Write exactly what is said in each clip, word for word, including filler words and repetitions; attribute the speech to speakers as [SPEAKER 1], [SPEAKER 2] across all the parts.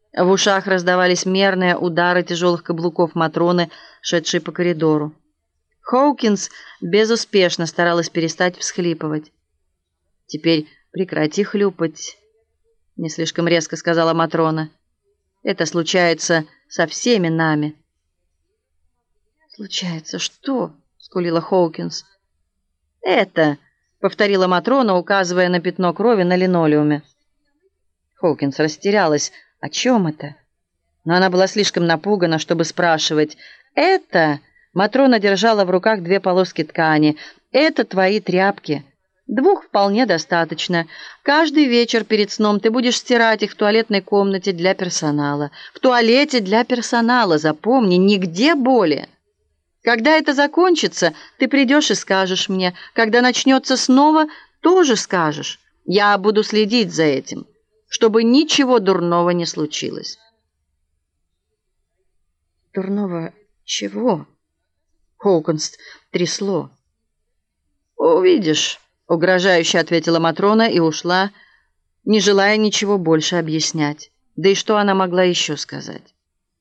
[SPEAKER 1] В ушах раздавались мерные удары тяжелых каблуков Матроны, шедшей по коридору. Хоукинс безуспешно старалась перестать всхлипывать. «Теперь прекрати хлюпать», — не слишком резко сказала Матрона. «Это случается со всеми нами». «Случается что?» — скулила Хоукинс. «Это», — повторила Матрона, указывая на пятно крови на линолеуме. Хоукинс растерялась. О чем это? Но она была слишком напугана, чтобы спрашивать. «Это...» — Матрона держала в руках две полоски ткани. «Это твои тряпки. Двух вполне достаточно. Каждый вечер перед сном ты будешь стирать их в туалетной комнате для персонала. В туалете для персонала, запомни, нигде более. Когда это закончится, ты придешь и скажешь мне. Когда начнется снова, тоже скажешь. Я буду следить за этим, чтобы ничего дурного не случилось». «Дурного чего?» Хоукинс трясло. «Увидишь», — угрожающе ответила Матрона и ушла, не желая ничего больше объяснять. Да и что она могла еще сказать?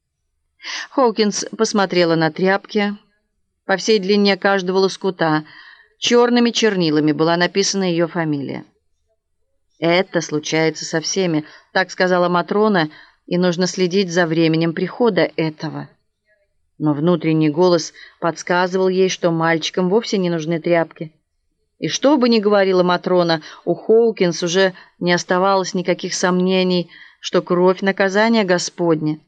[SPEAKER 1] Хоукинс посмотрела на тряпки. По всей длине каждого лоскута черными чернилами была написана ее фамилия. «Это случается со всеми», — так сказала Матрона, и нужно следить за временем прихода этого. Но внутренний голос подсказывал ей, что мальчикам вовсе не нужны тряпки. И что бы ни говорила Матрона, у Хоукинс уже не оставалось никаких сомнений, что кровь — наказание Господне.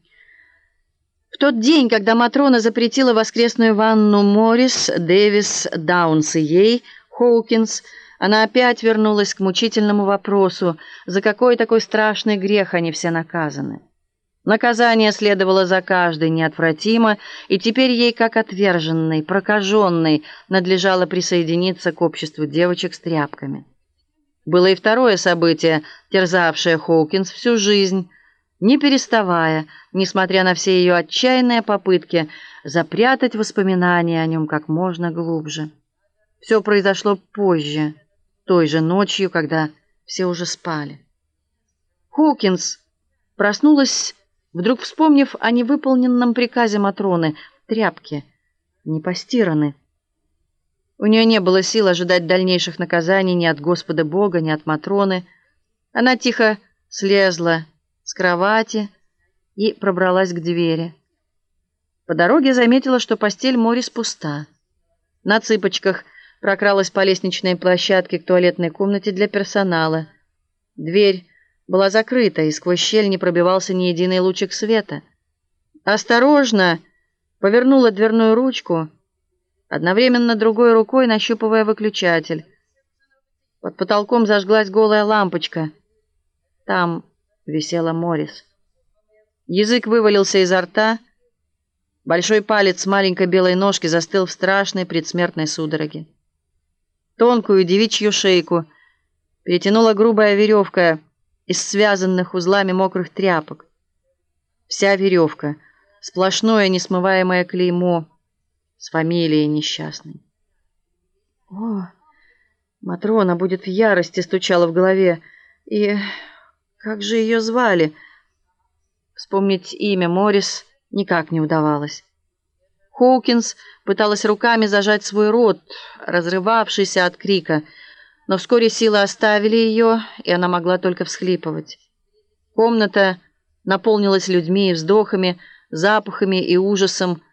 [SPEAKER 1] В тот день, когда Матрона запретила воскресную ванну Моррис, Дэвис, Даунс и ей, Хоукинс, она опять вернулась к мучительному вопросу, за какой такой страшный грех они все наказаны. Наказание следовало за каждой неотвратимо, и теперь ей, как отверженной, прокаженной, надлежало присоединиться к обществу девочек с тряпками. Было и второе событие, терзавшее Хоукинс всю жизнь, не переставая, несмотря на все ее отчаянные попытки запрятать воспоминания о нем как можно глубже. Все произошло позже, той же ночью, когда все уже спали. Хоукинс проснулась, вдруг вспомнив о невыполненном приказе Матроны. Тряпки не постираны. У нее не было сил ожидать дальнейших наказаний ни от Господа Бога, ни от Матроны. Она тихо слезла с кровати и пробралась к двери. По дороге заметила, что постель Моррис пуста. На цыпочках прокралась по лестничной площадке к туалетной комнате для персонала. Дверь была закрыта, и сквозь щель не пробивался ни единый лучик света. Осторожно повернула дверную ручку, одновременно другой рукой нащупывая выключатель. Под потолком зажглась голая лампочка. Там висела Моррис. Язык вывалился изо рта. Большой палец маленькой белой ножки застыл в страшной предсмертной судороге. Тонкую девичью шейку перетянула грубая веревка из связанных узлами мокрых тряпок. Вся веревка — сплошное несмываемое клеймо с фамилией несчастной. «О, Матрона будет в ярости», — стучала в голове. «И как же ее звали?» Вспомнить имя Моррис никак не удавалось. Хоукинс пыталась руками зажать свой рот, разрывавшийся от крика, но вскоре силы оставили ее, и она могла только всхлипывать. Комната наполнилась людьми и вздохами, запахами и ужасом,